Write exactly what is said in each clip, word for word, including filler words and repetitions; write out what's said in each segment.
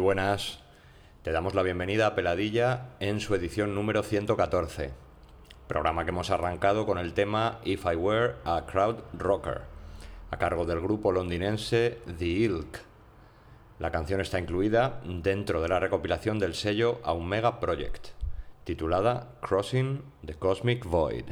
buenas. Te damos la bienvenida a Peladilla en su edición número ciento catorce. Programa que hemos arrancado con el tema If I Were a Crowd Rocker, a cargo del grupo londinense The Ilk. La canción está incluida dentro de la recopilación del sello Aumega Project, titulada Crossing the Cosmic Void.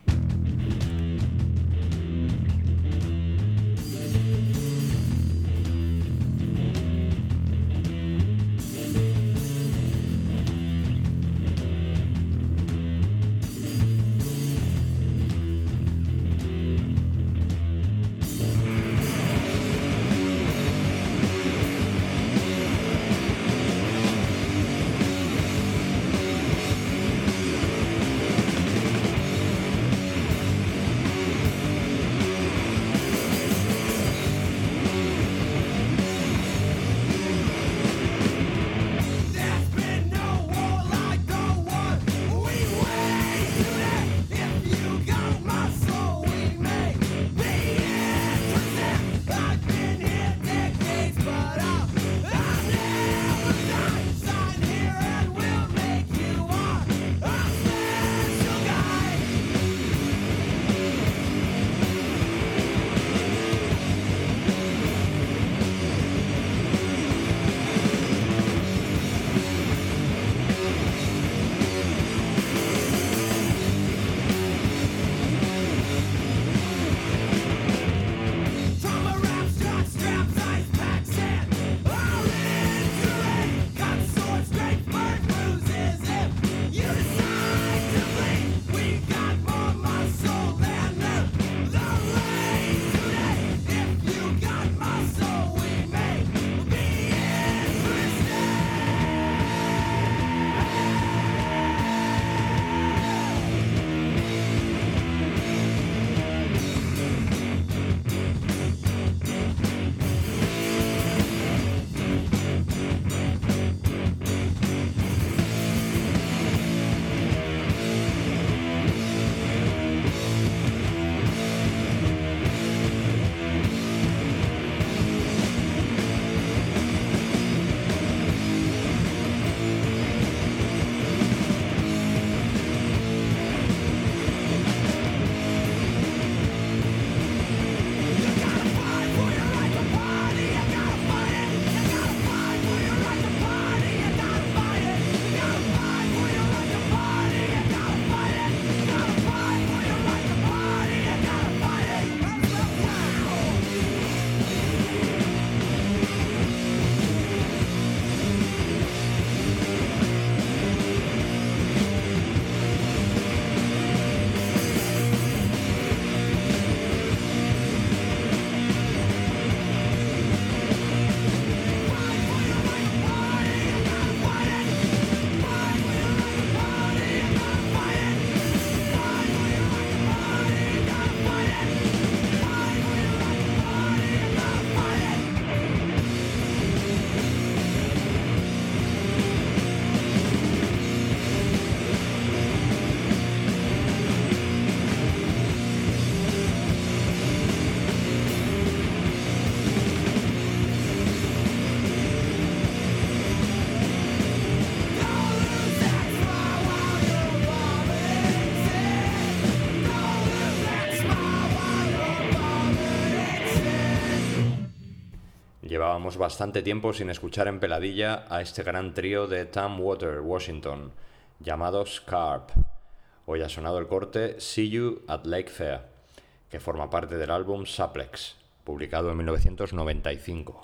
Llevábamos bastante tiempo sin escuchar en Peladilla a este gran trío de Tumwater, Washington, llamados Scarp. Hoy ha sonado el corte See You at Lake Fair, que forma parte del álbum Suplex, publicado en mil novecientos noventa y cinco.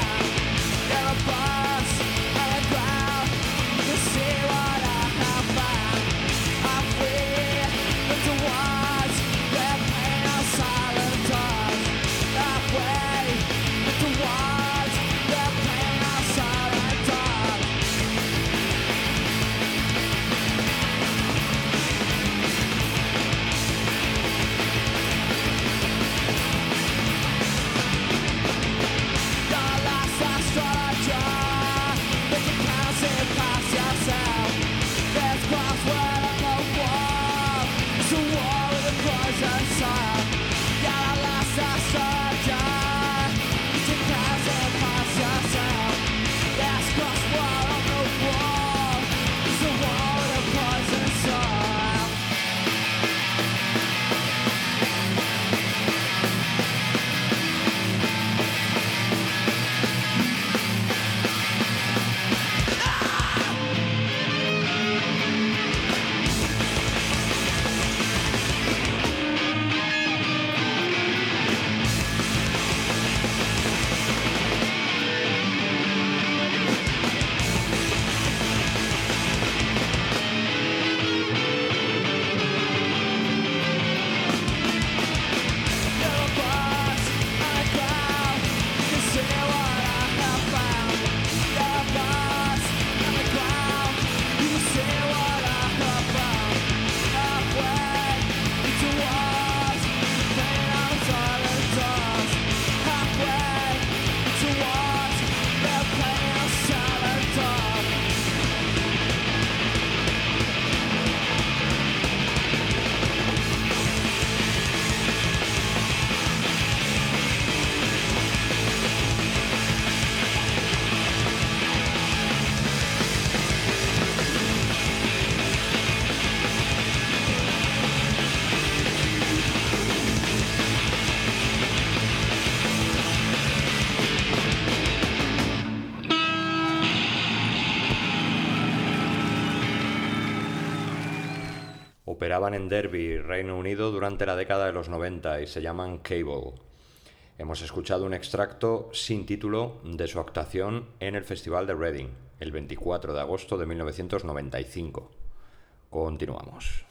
See what I have found. operaban en Derby, Reino Unido, durante la década de los noventa y se llaman Cable. Hemos escuchado un extracto sin título de su actuación en el Festival de Reading, el veinticuatro de agosto de mil novecientos noventa y cinco. Continuamos.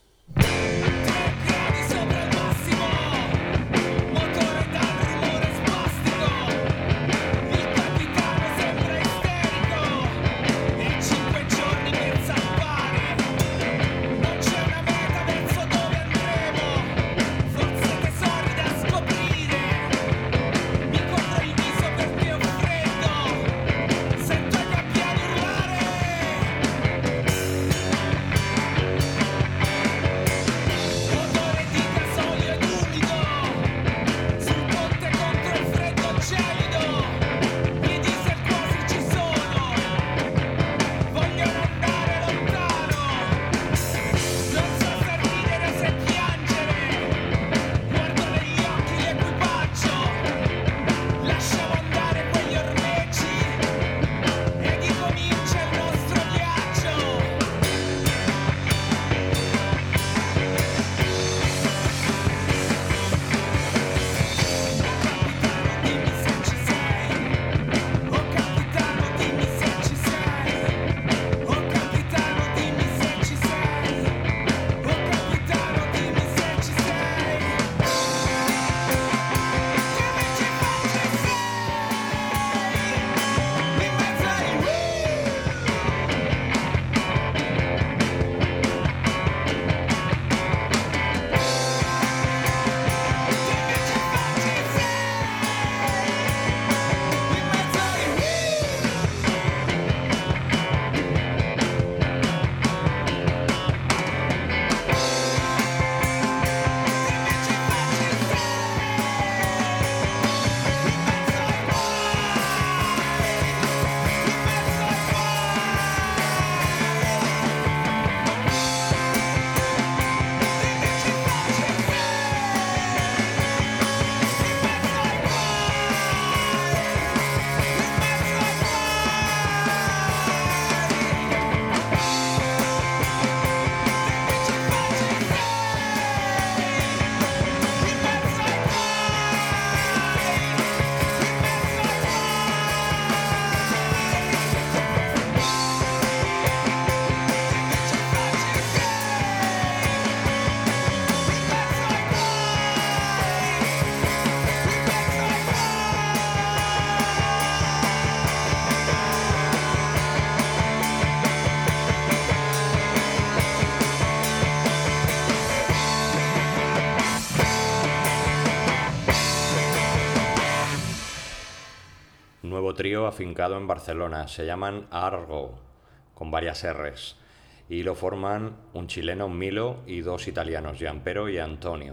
Trío afincado en Barcelona, se llaman Argo, con varias R's, y lo forman un chileno, Milo, y dos italianos, Gianpero y Antonio.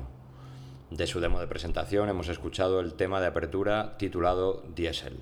De su demo de presentación hemos escuchado el tema de apertura titulado Diesel.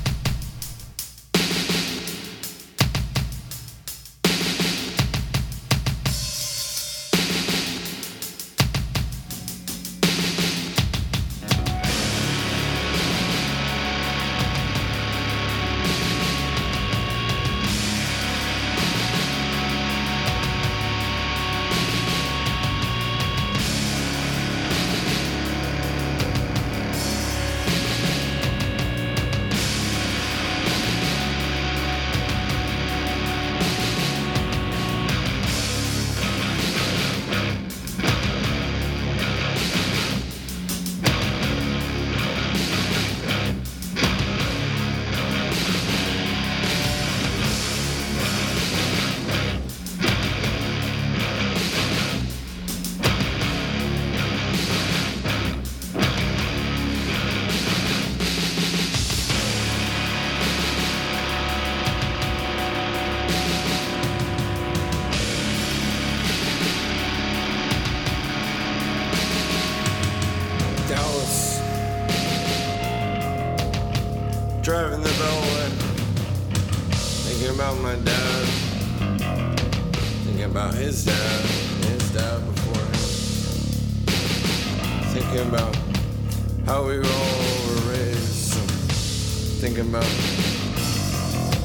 Driving the Beltway, thinking about my dad, thinking about his dad, his dad before him, thinking about how we were all raised, thinking about,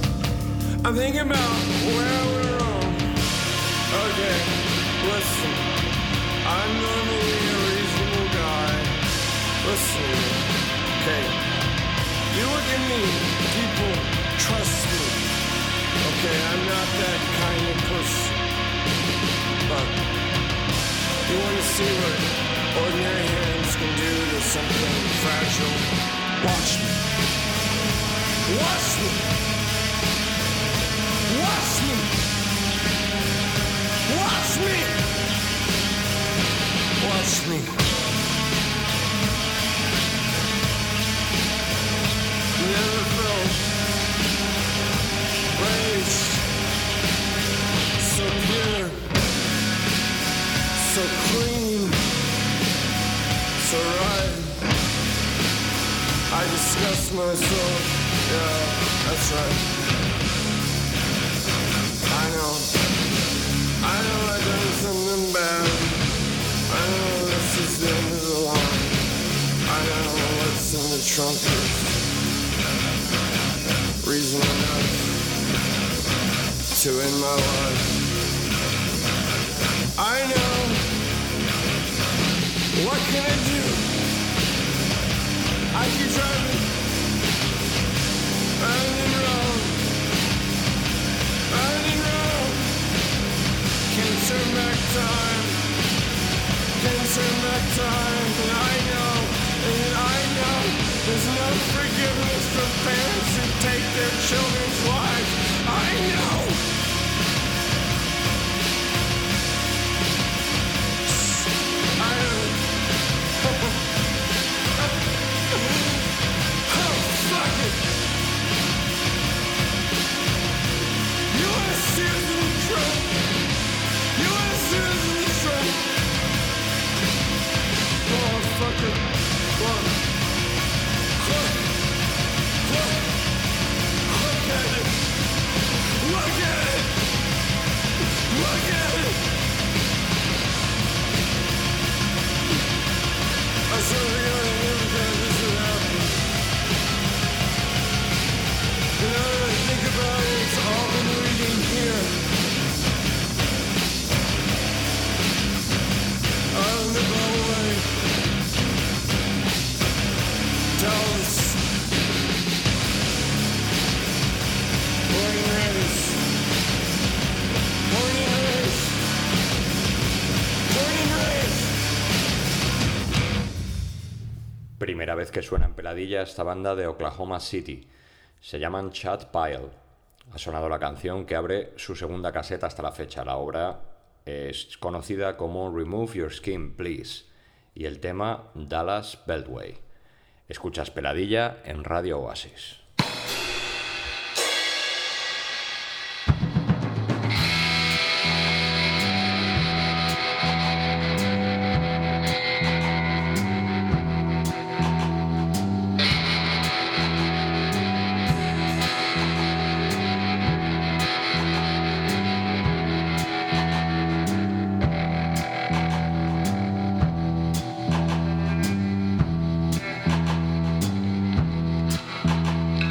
I'm thinking about where we're wrong. Okay, listen. I'm normally a reasonable guy. Listen, okay, you look at me, people trust me. Okay, I'm not that kind of person. But you want to see what ordinary hands can do to something fragile? Watch me. Watch me. Watch me. Watch me. Watch me. Never felt rage so pure, so clean, so right. I disgust myself. Yeah, that's right. I know. I know I've done something bad. I know this is the end of the line. I know what's in the trumpet. Reason enough to end my life. I know. What can I do? I keep driving round and round, round and round. Can't turn back time. Can't turn back time. And I know, and I know, there's no forgiveness for parents who take their children's lives. I know. I know. Oh, fuck it. You wanna see us in the truck? You wanna see us in the truck? Oh, fuck it. Look. Look. Look. Look at it. Look at it. Look at it. I swear to God, I never thought this would happen. You know, when I think about it, it's all been reading here. Out in the Beltway. Dallas. Born and raised. Born and raised. Born and raised. Primera vez que suena en Peladilla esta banda de Oklahoma City. Se llaman Chad Pile. Ha sonado la canción que abre su segunda caseta hasta la fecha. La obra es conocida como Remove Your Skin, Please, y el tema Dallas Beltway. Escuchas Peladilla en Radio Oasis. I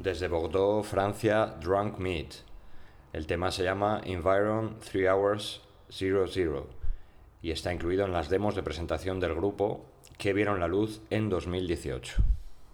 desde Bordeaux, Francia, Drunk Meat. El tema se llama Environ three hours zero zero y está incluido en las demos de presentación del grupo que vieron la luz en dos mil dieciocho.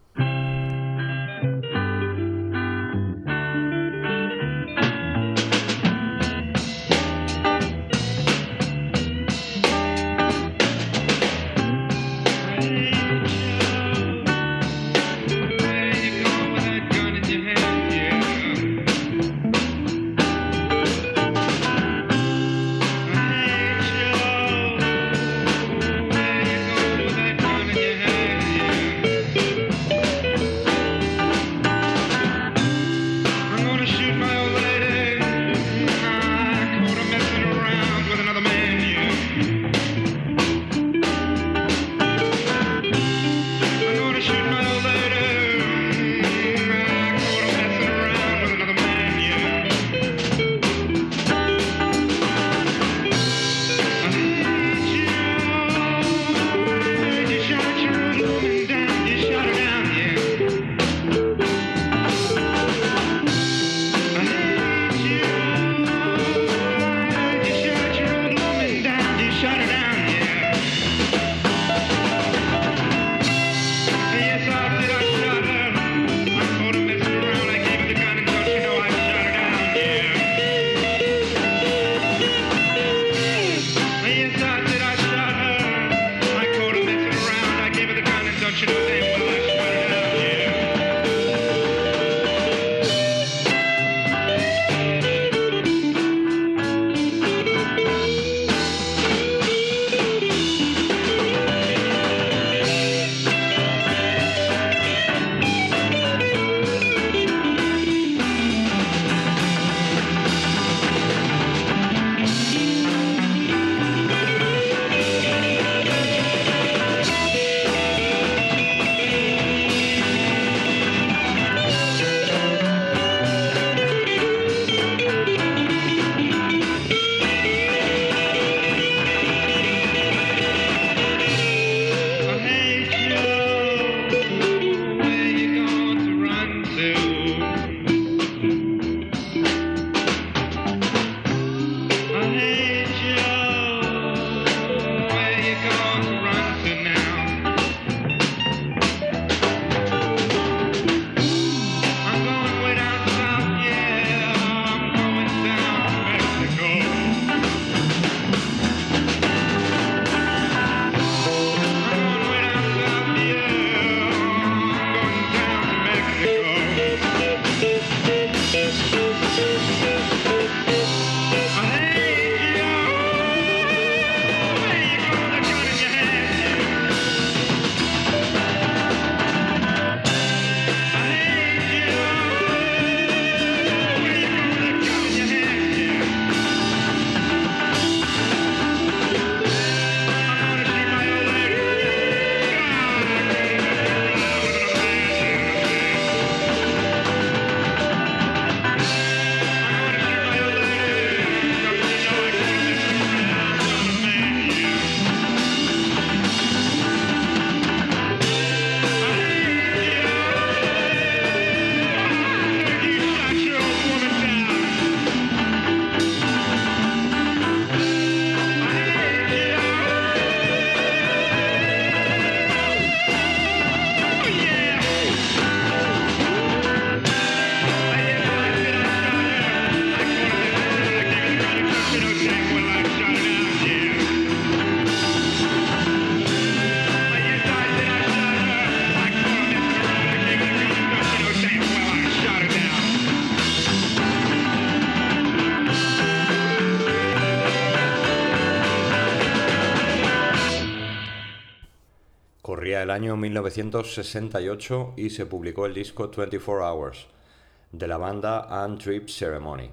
Corría el año mil novecientos sesenta y ocho y se publicó el disco veinticuatro hours de la banda And Trip Ceremony,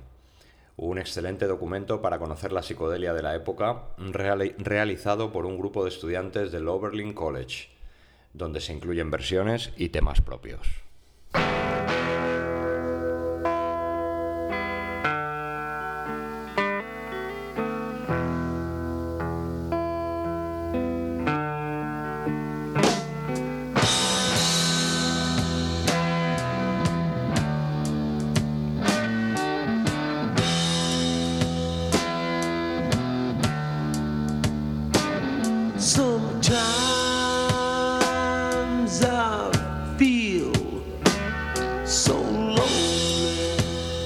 un excelente documento para conocer la psicodelia de la época, reali- realizado por un grupo de estudiantes del Oberlin College, donde se incluyen versiones y temas propios. Sometimes I feel so lonely.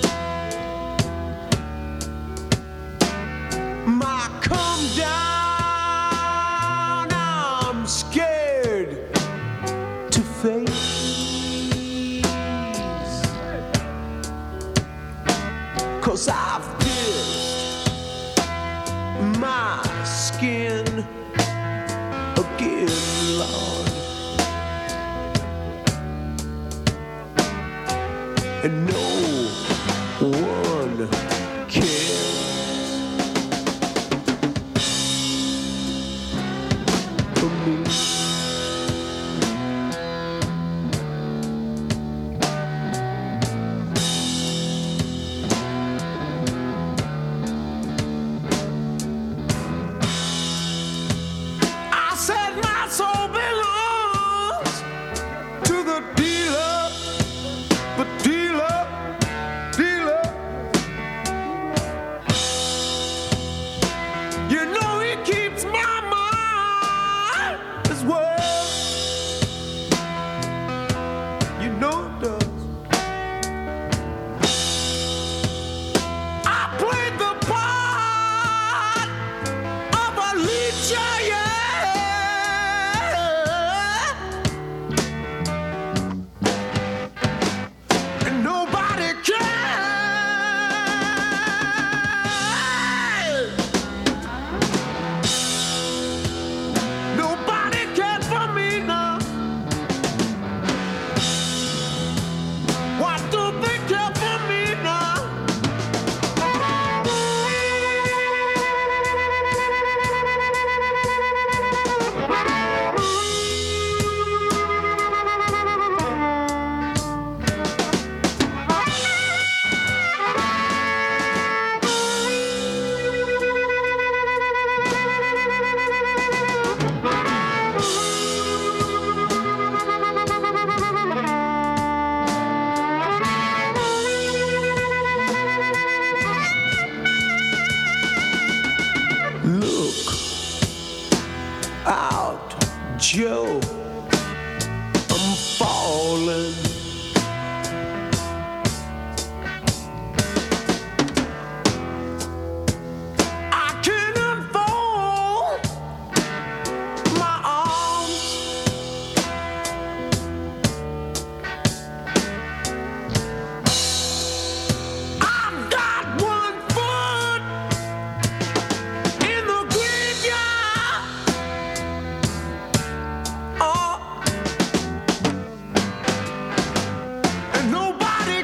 My come down, I'm scared to face, 'cause I've pierced my skin again, Lord, and no one cares for me. Joe, I'm falling. I can't unfold my arms. I've got one foot in the graveyard. Oh, and nobody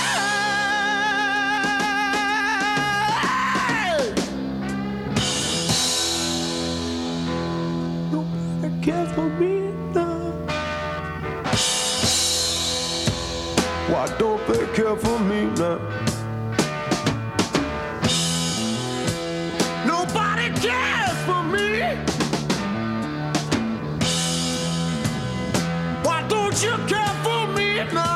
cares. Nobody cares for me now. Why don't they care for me now? Nobody cares for me. Why don't you care for me now?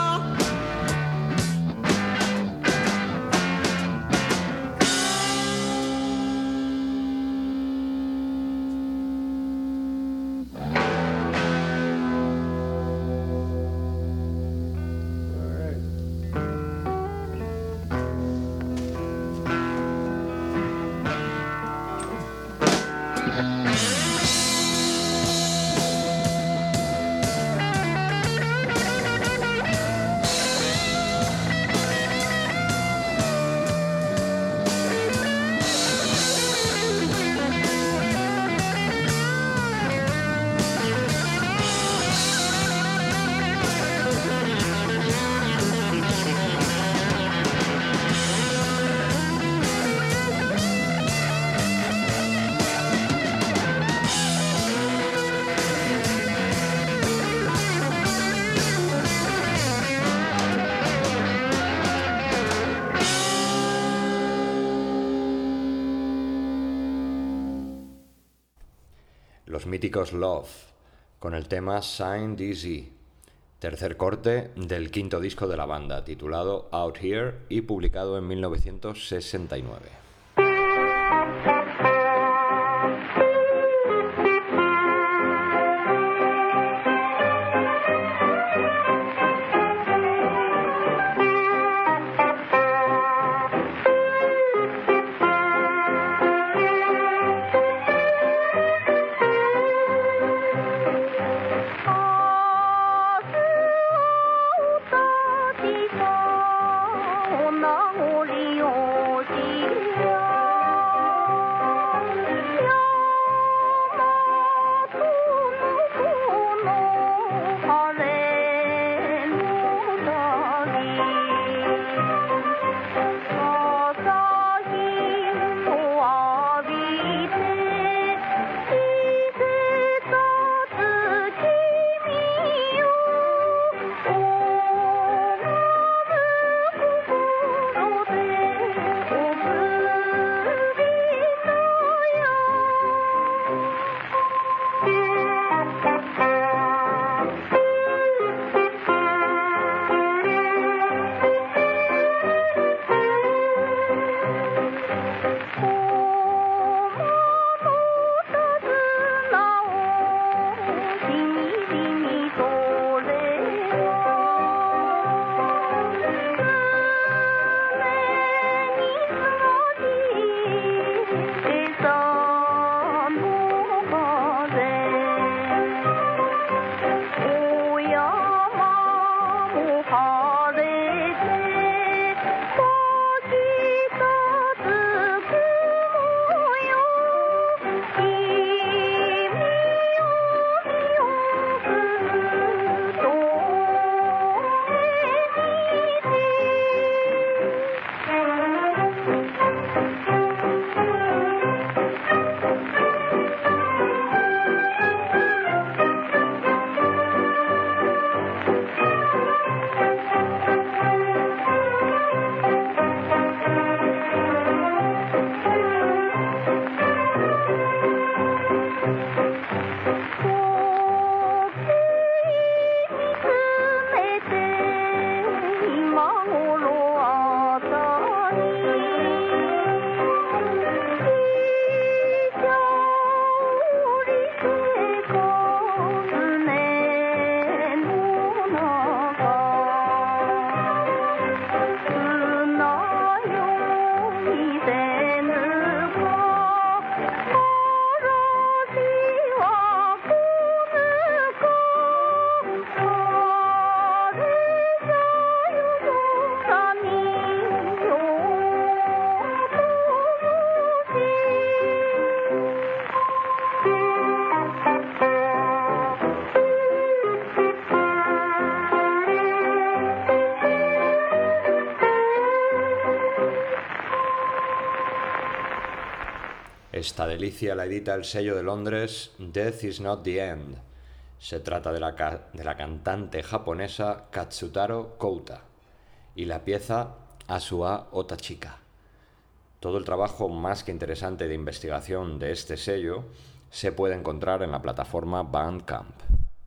Los míticos Love, con el tema Sign D Z, tercer corte del quinto disco de la banda, titulado Out Here y publicado en mil novecientos sesenta y nueve. Esta delicia la edita el sello de Londres Death is Not the End. Se trata de la, ca- de la cantante japonesa Katsutaro Kouta y la pieza Asua Otachika. Todo el trabajo más que interesante de investigación de este sello se puede encontrar en la plataforma Bandcamp.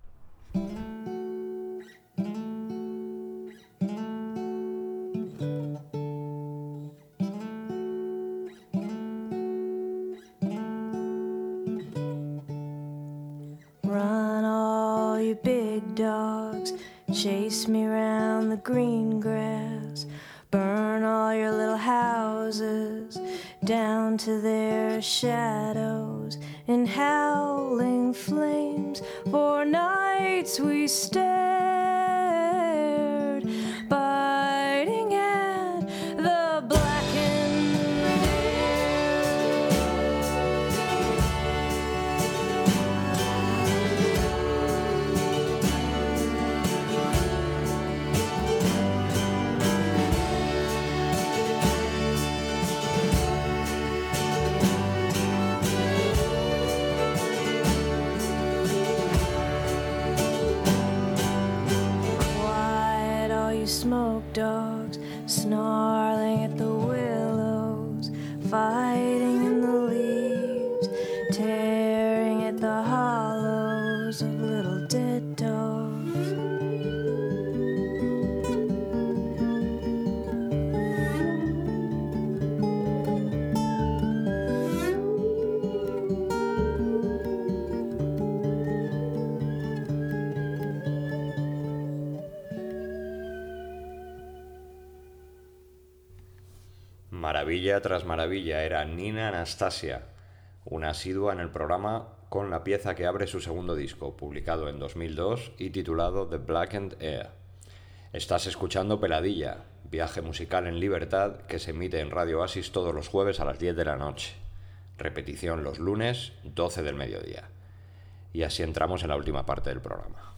Run all you big dogs, chase me round the green grass, burn all your little houses down to their shadows in howling flames. For nights we stared, biting at the blackened air. Quiet, all you smoke dogs, snarling at the willows, fighting in the leaves, tearing at the hollows of little dead dogs. Maravilla tras maravilla era Nina Anastasia, una asidua en el programa con la pieza que abre su segundo disco, publicado en dos mil dos y titulado The Blackened Air. Estás escuchando Peladilla, viaje musical en libertad que se emite en Radio Oasis todos los jueves a las diez de la noche. Repetición los lunes, doce del mediodía. Y así entramos en la última parte del programa.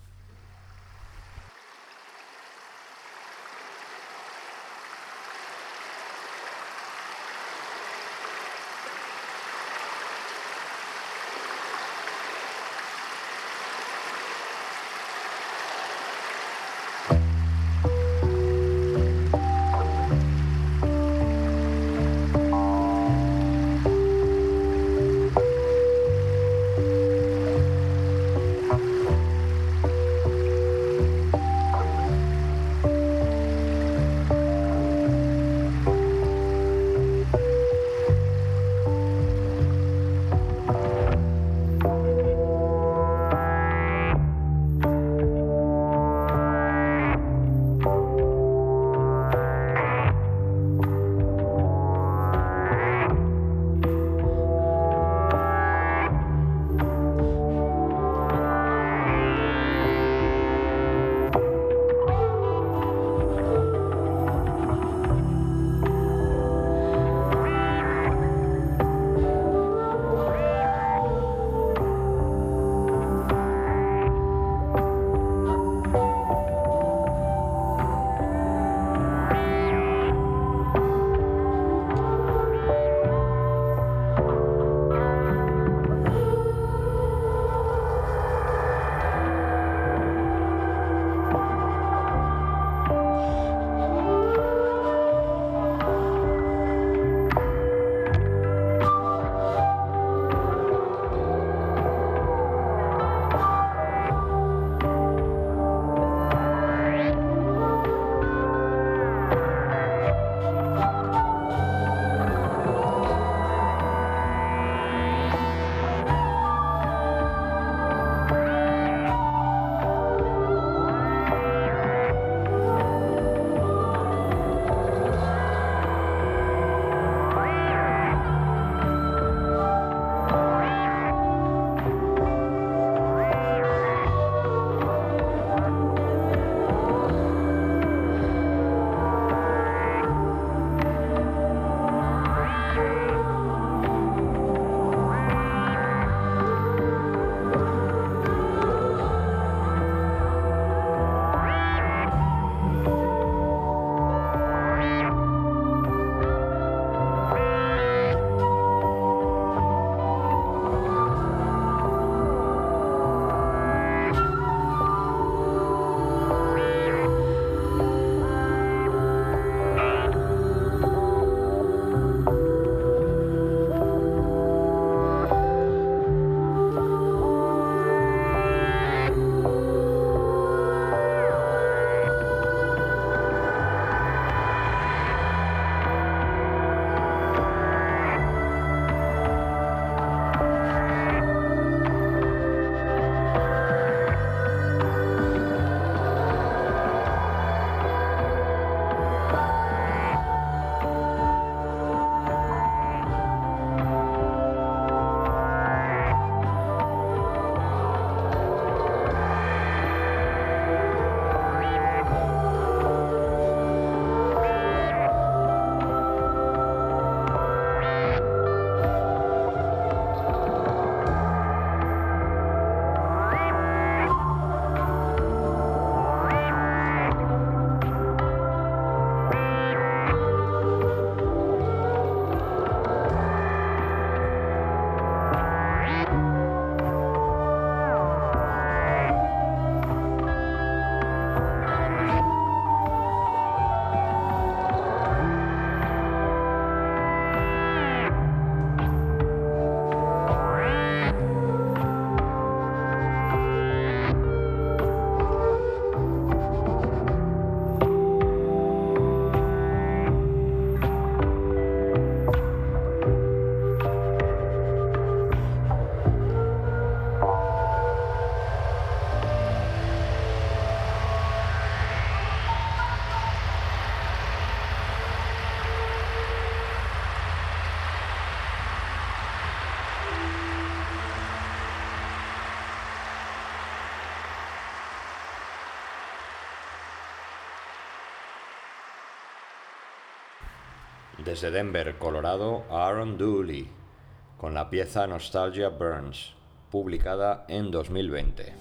Desde Denver, Colorado, Aaron Dooley, con la pieza Nostalgia Burns, publicada en dos mil veinte.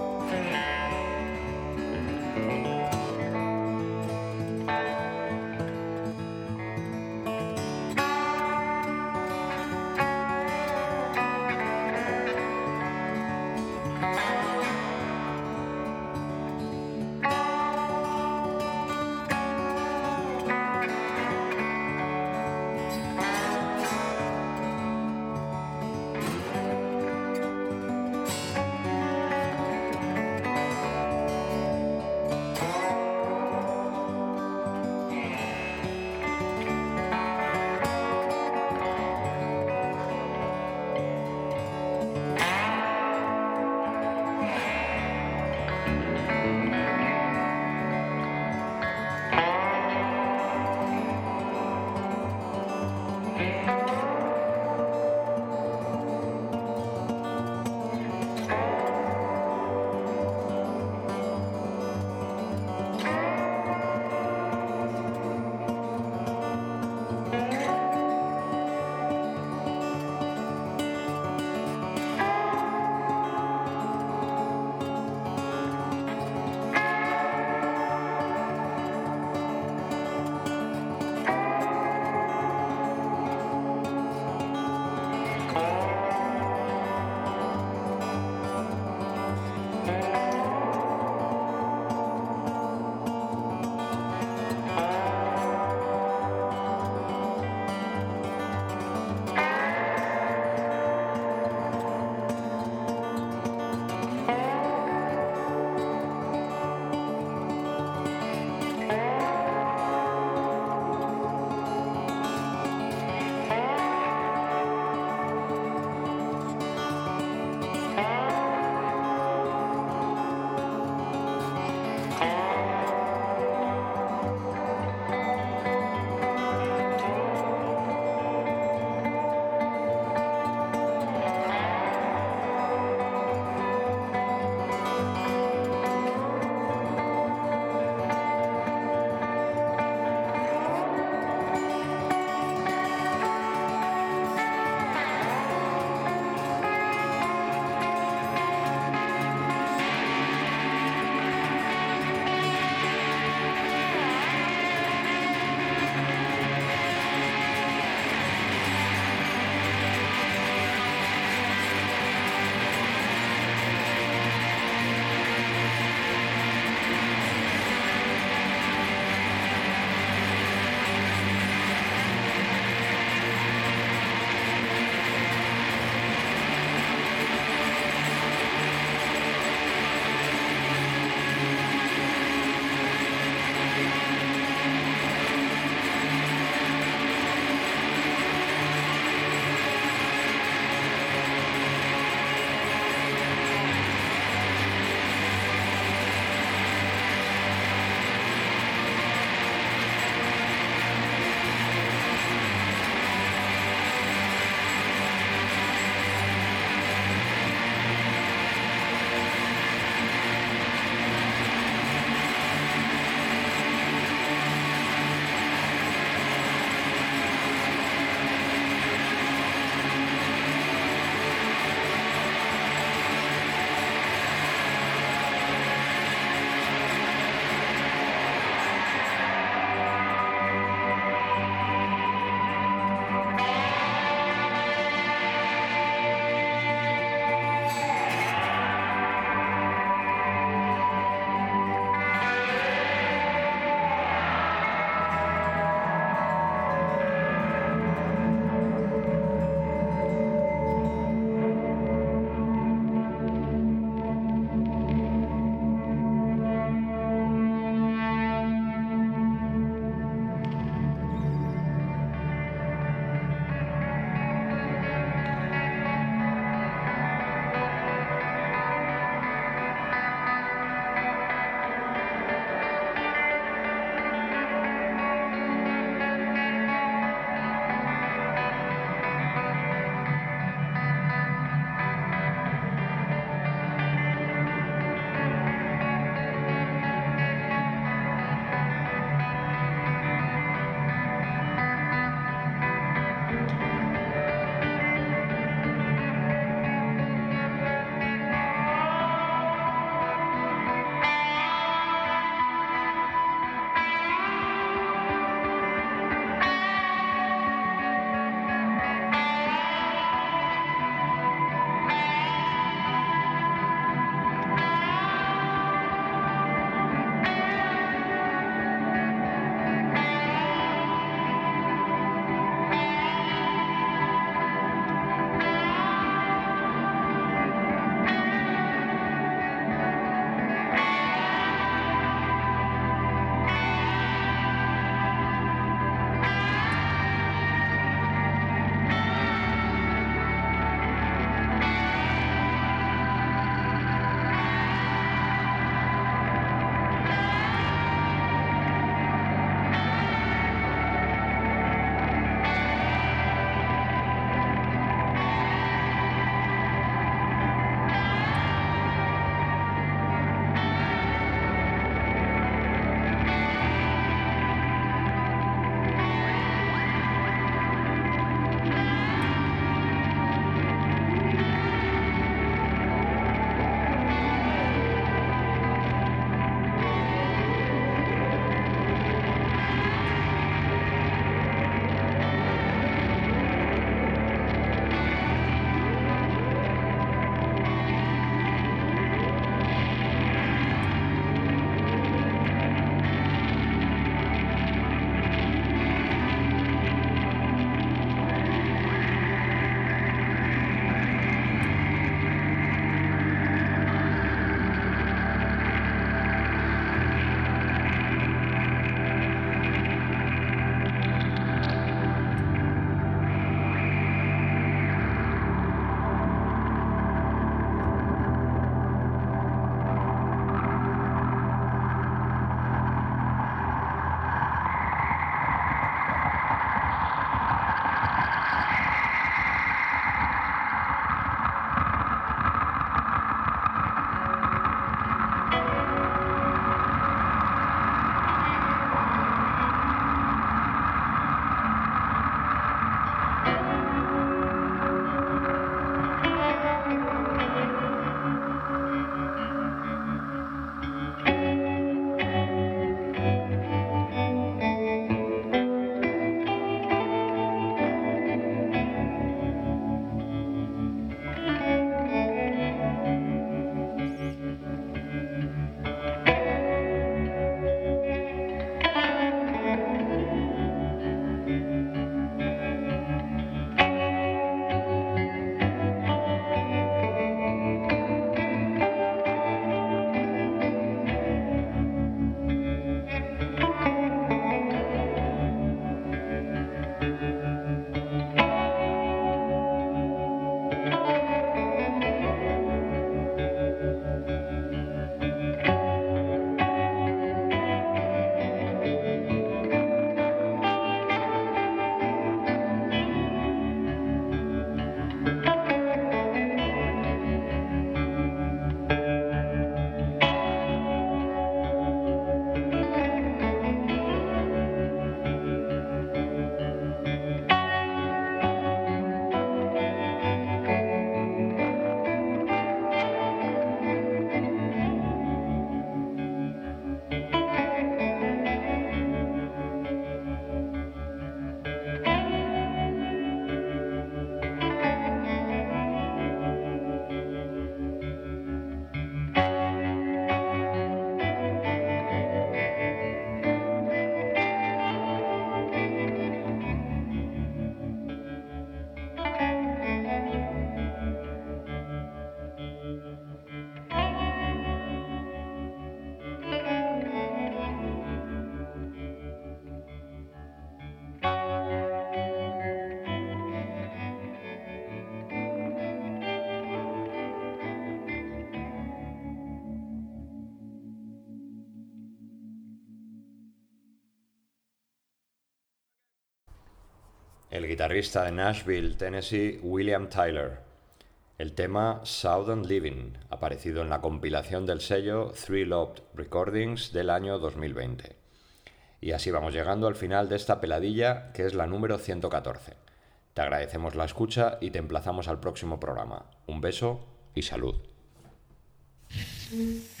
el guitarrista de Nashville, Tennessee, William Tyler. El tema Southern Living, aparecido en la compilación del sello Three Lobed Recordings del año dos mil veinte. Y así vamos llegando al final de esta peladilla, que es la número ciento catorce. Te agradecemos la escucha y te emplazamos al próximo programa. Un beso y salud.